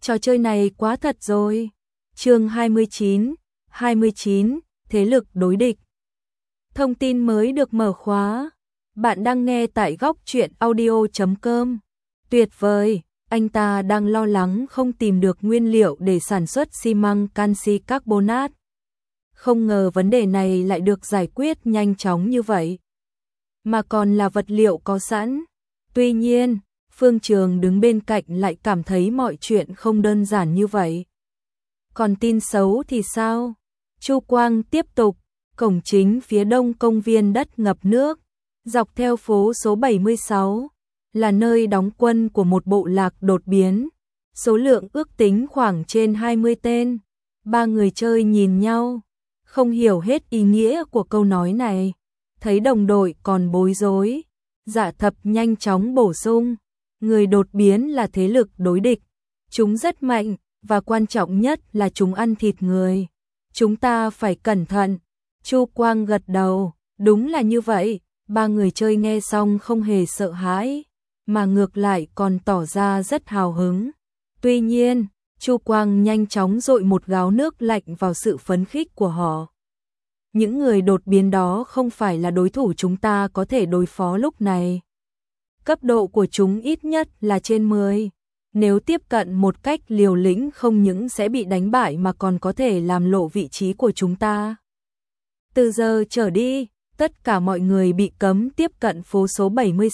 Trò chơi này quá thật rồi. Chương 29, thế lực đối địch. Thông tin mới được mở khóa. Bạn đang nghe tại góc truyện audio.com. Tuyệt vời, anh ta đang lo lắng không tìm được nguyên liệu để sản xuất xi măng canxi carbonate. Không ngờ vấn đề này lại được giải quyết nhanh chóng như vậy. Mà còn là vật liệu có sẵn. Tuy nhiên, Phương Trường đứng bên cạnh lại cảm thấy mọi chuyện không đơn giản như vậy. Còn tin xấu thì sao? Chu Quang tiếp tục, cổng chính phía đông công viên đất ngập nước, dọc theo phố số 76, là nơi đóng quân của một bộ lạc đột biến, số lượng ước tính khoảng trên 20 tên. Ba người chơi nhìn nhau, không hiểu hết ý nghĩa của câu nói này, thấy đồng đội còn bối rối. Dạ Thập nhanh chóng bổ sung, người đột biến là thế lực đối địch, chúng rất mạnh, và quan trọng nhất là chúng ăn thịt người. Chúng ta phải cẩn thận. Chu Quang gật đầu, đúng là như vậy. Ba người chơi nghe xong không hề sợ hãi, mà ngược lại còn tỏ ra rất hào hứng. Tuy nhiên, Chu Quang nhanh chóng dội một gáo nước lạnh vào sự phấn khích của họ. Những người đột biến đó không phải là đối thủ chúng ta có thể đối phó lúc này. Cấp độ của chúng ít nhất là trên 10. Nếu tiếp cận một cách liều lĩnh không những sẽ bị đánh bại mà còn có thể làm lộ vị trí của chúng ta. Từ giờ trở đi, tất cả mọi người bị cấm tiếp cận phố số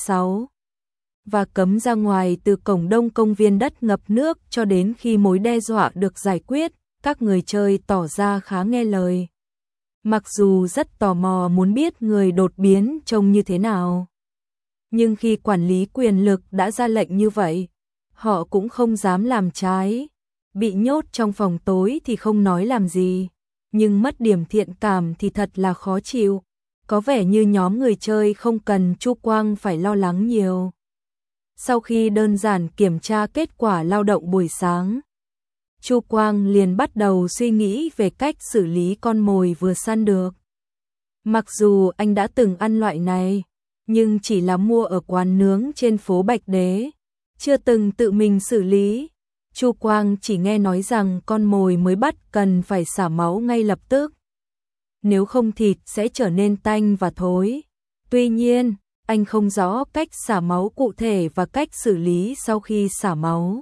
76 và cấm ra ngoài từ cổng đông công viên đất ngập nước cho đến khi mối đe dọa được giải quyết. Các người chơi tỏ ra khá nghe lời, mặc dù rất tò mò muốn biết người đột biến trông như thế nào. Nhưng khi quản lý quyền lực đã ra lệnh như vậy, họ cũng không dám làm trái. Bị nhốt trong phòng tối thì không nói làm gì, nhưng mất điểm thiện cảm thì thật là khó chịu. Có vẻ như nhóm người chơi không cần Chu Quang phải lo lắng nhiều. Sau khi đơn giản kiểm tra kết quả lao động buổi sáng, Chu Quang liền bắt đầu suy nghĩ về cách xử lý con mồi vừa săn được. Mặc dù anh đã từng ăn loại này, nhưng chỉ là mua ở quán nướng trên phố Bạch Đế, chưa từng tự mình xử lý. Chu Quang chỉ nghe nói rằng con mồi mới bắt cần phải xả máu ngay lập tức, nếu không thịt sẽ trở nên tanh và thối. Tuy nhiên, anh không rõ cách xả máu cụ thể và cách xử lý sau khi xả máu.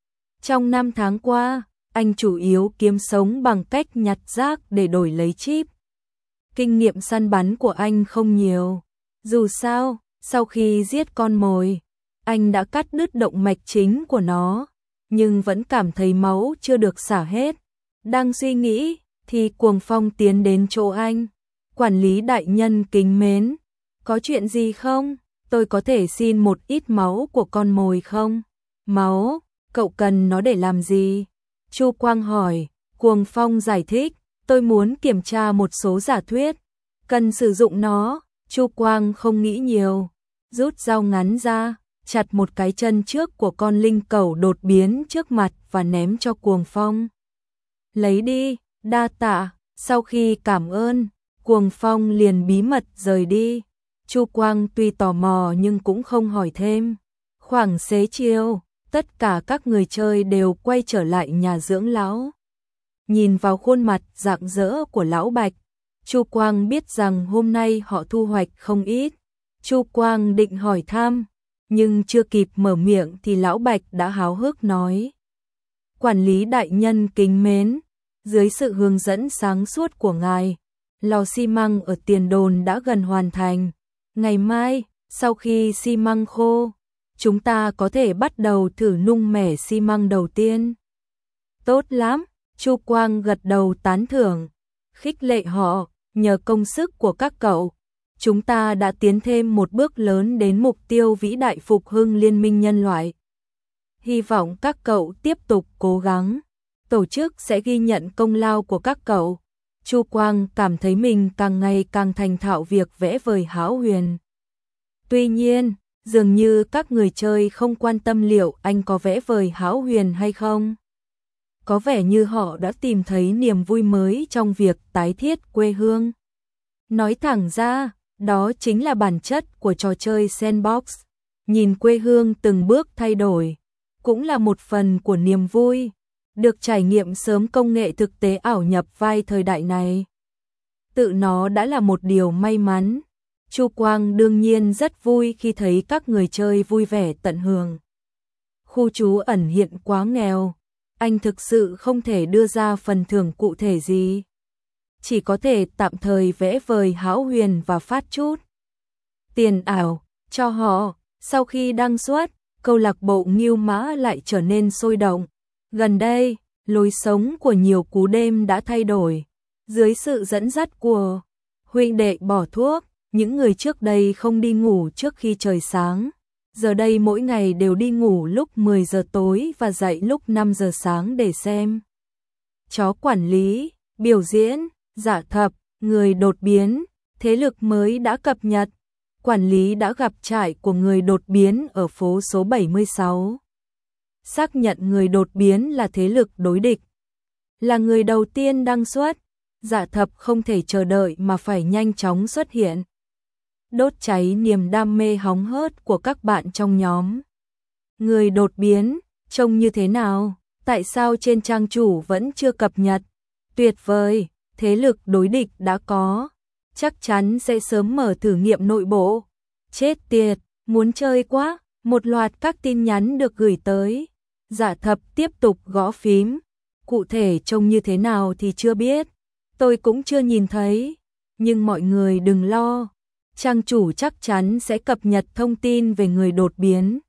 Trong 5 tháng qua, anh chủ yếu kiếm sống bằng cách nhặt rác để đổi lấy chip. Kinh nghiệm săn bắn của anh không nhiều. Dù sao, sau khi giết con mồi, anh đã cắt đứt động mạch chính của nó, nhưng vẫn cảm thấy máu chưa được xả hết. Đang suy nghĩ, thì Cuồng Phong tiến đến chỗ anh. Quản lý đại nhân kính mến, có chuyện gì không? Tôi có thể xin một ít máu của con mồi không? Máu? Cậu cần nó để làm gì? Chu Quang hỏi. Cuồng Phong giải thích, tôi muốn kiểm tra một số giả thuyết, cần sử dụng nó. Chu Quang không nghĩ nhiều, rút dao ngắn ra, chặt một cái chân trước của con linh cẩu đột biến trước mặt và ném cho Cuồng Phong. Lấy đi, đa tạ. Sau khi cảm ơn, Cuồng Phong liền bí mật rời đi. Chu Quang tuy tò mò nhưng cũng không hỏi thêm. Khoảng xế chiều, tất cả các người chơi đều quay trở lại nhà dưỡng lão. Nhìn vào khuôn mặt rạng rỡ của lão Bạch, Chu Quang biết rằng hôm nay họ thu hoạch không ít. Chu Quang định hỏi thăm, nhưng chưa kịp mở miệng thì lão Bạch đã háo hức nói. Quản lý đại nhân kính mến, dưới sự hướng dẫn sáng suốt của ngài, lò xi măng ở tiền đồn đã gần hoàn thành. Ngày mai, sau khi xi măng khô, chúng ta có thể bắt đầu thử nung mẻ xi măng đầu tiên. Tốt lắm, Chu Quang gật đầu tán thưởng, khích lệ họ, nhờ công sức của các cậu, chúng ta đã tiến thêm một bước lớn đến mục tiêu vĩ đại phục hưng liên minh nhân loại. Hy vọng các cậu tiếp tục cố gắng, tổ chức sẽ ghi nhận công lao của các cậu. Chu Quang cảm thấy mình càng ngày càng thành thạo việc vẽ vời hão huyền. Tuy nhiên, dường như các người chơi không quan tâm liệu anh có vẽ vời hão huyền hay không. Có vẻ như họ đã tìm thấy niềm vui mới trong việc tái thiết quê hương. Nói thẳng ra, đó chính là bản chất của trò chơi sandbox. Nhìn quê hương từng bước thay đổi, cũng là một phần của niềm vui, được trải nghiệm sớm công nghệ thực tế ảo nhập vai thời đại này. Tự nó đã là một điều may mắn. Chu Quang đương nhiên rất vui khi thấy các người chơi vui vẻ tận hưởng. Khu trú ẩn hiện quá nghèo, anh thực sự không thể đưa ra phần thưởng cụ thể gì. Chỉ có thể tạm thời vẽ vời hão huyền và phát chút tiền ảo cho họ. Sau khi đăng xuất, câu lạc bộ Ngưu Mã lại trở nên sôi động. Gần đây, lối sống của nhiều cú đêm đã thay đổi. Dưới sự dẫn dắt của huynh đệ bỏ thuốc, những người trước đây không đi ngủ trước khi trời sáng, giờ đây mỗi ngày đều đi ngủ lúc 10 giờ tối và dậy lúc 5 giờ sáng để xem chó quản lý, biểu diễn, giả thập, người đột biến, thế lực mới đã cập nhật. Quản lý đã gặp trại của người đột biến ở phố số 76. Xác nhận người đột biến là thế lực đối địch. Là người đầu tiên đăng xuất, giả thập không thể chờ đợi mà phải nhanh chóng xuất hiện. Đốt cháy niềm đam mê hóng hớt của các bạn trong nhóm. Người đột biến, trông như thế nào? Tại sao trên trang chủ vẫn chưa cập nhật? Tuyệt vời, thế lực đối địch đã có. Chắc chắn sẽ sớm mở thử nghiệm nội bộ. Chết tiệt, muốn chơi quá. Một loạt các tin nhắn được gửi tới. Giả thập tiếp tục gõ phím. Cụ thể trông như thế nào thì chưa biết. Tôi cũng chưa nhìn thấy. Nhưng mọi người đừng lo. Trang chủ chắc chắn sẽ cập nhật thông tin về người đột biến.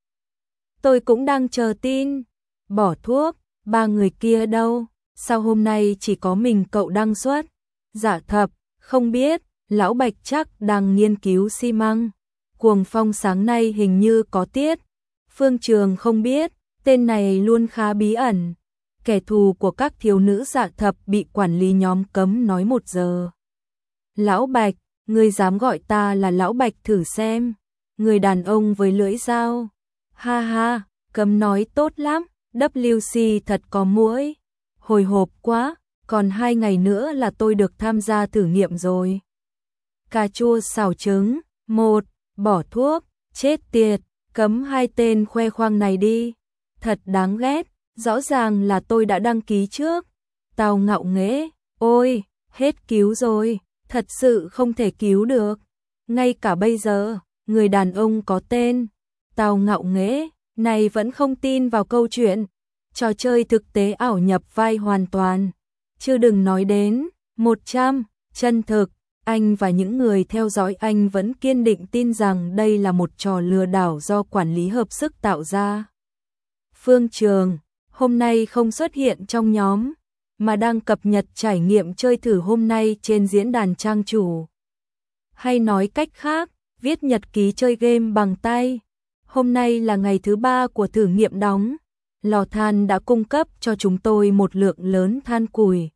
Tôi cũng đang chờ tin. Bỏ thuốc, ba người kia đâu? Sao hôm nay chỉ có mình cậu đăng xuất? Giả thập, không biết, lão Bạch chắc đang nghiên cứu xi măng. Cuồng Phong sáng nay hình như có tiết. Phương Trường không biết, tên này luôn khá bí ẩn. Kẻ thù của các thiếu nữ Giả thập bị quản lý nhóm cấm nói 1 giờ. Lão Bạch, ngươi dám gọi ta là lão Bạch thử xem. Người đàn ông với lưỡi dao. Ha ha, cấm nói tốt lắm. WC thật có muỗi. Hồi hộp quá, còn 2 ngày nữa là tôi được tham gia thử nghiệm rồi. Cà chua xào trứng. 1. Bỏ thuốc. Chết tiệt, cấm 2 tên khoe khoang này đi. Thật đáng ghét, rõ ràng là tôi đã đăng ký trước. Tao ngạo nghễ, ôi, hết cứu rồi, thật sự không thể cứu được. Ngay cả bây giờ, người đàn ông có tên Tao ngạo nghễ này vẫn không tin vào câu chuyện trò chơi thực tế ảo nhập vai hoàn toàn. Chứ đừng nói đến 100 chân thực. Anh và những người theo dõi anh vẫn kiên định tin rằng đây là một trò lừa đảo do quản lý hợp sức tạo ra. Phương Trường, hôm nay không xuất hiện trong nhóm, mà đang cập nhật trải nghiệm chơi thử hôm nay trên diễn đàn trang chủ. Hay nói cách khác, viết nhật ký chơi game bằng tay. Hôm nay là ngày thứ 3 của thử nghiệm đóng. Lò than đã cung cấp cho chúng tôi một lượng lớn than củi.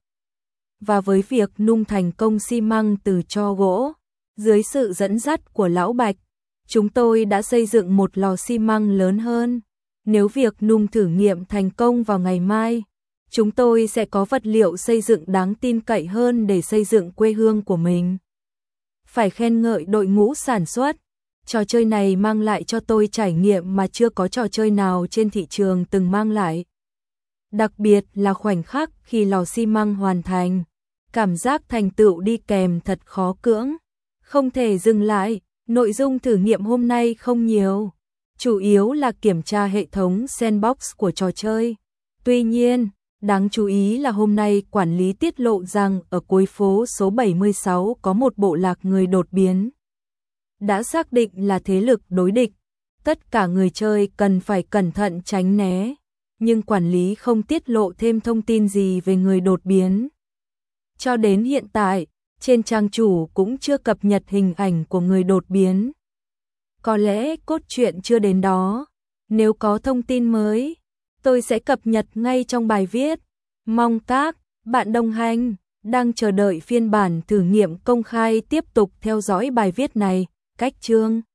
Và với việc nung thành công xi măng từ tro gỗ, dưới sự dẫn dắt của lão Bạch, chúng tôi đã xây dựng một lò xi măng lớn hơn. Nếu việc nung thử nghiệm thành công vào ngày mai, chúng tôi sẽ có vật liệu xây dựng đáng tin cậy hơn để xây dựng quê hương của mình. Phải khen ngợi đội ngũ sản xuất. Trò chơi này mang lại cho tôi trải nghiệm mà chưa có trò chơi nào trên thị trường từng mang lại. Đặc biệt là khoảnh khắc khi lò xi măng hoàn thành. Cảm giác thành tựu đi kèm thật khó cưỡng. Không thể dừng lại, nội dung thử nghiệm hôm nay không nhiều. Chủ yếu là kiểm tra hệ thống sandbox của trò chơi. Tuy nhiên, đáng chú ý là hôm nay quản lý tiết lộ rằng ở cuối phố số 76 có một bộ lạc người đột biến. Đã xác định là thế lực đối địch. Tất cả người chơi cần phải cẩn thận tránh né. Nhưng quản lý không tiết lộ thêm thông tin gì về người đột biến. Cho đến hiện tại, trên trang chủ cũng chưa cập nhật hình ảnh của người đột biến. Có lẽ cốt truyện chưa đến đó. Nếu có thông tin mới, tôi sẽ cập nhật ngay trong bài viết. Mong các bạn đồng hành, đang chờ đợi phiên bản thử nghiệm công khai tiếp tục theo dõi bài viết này. Cách chương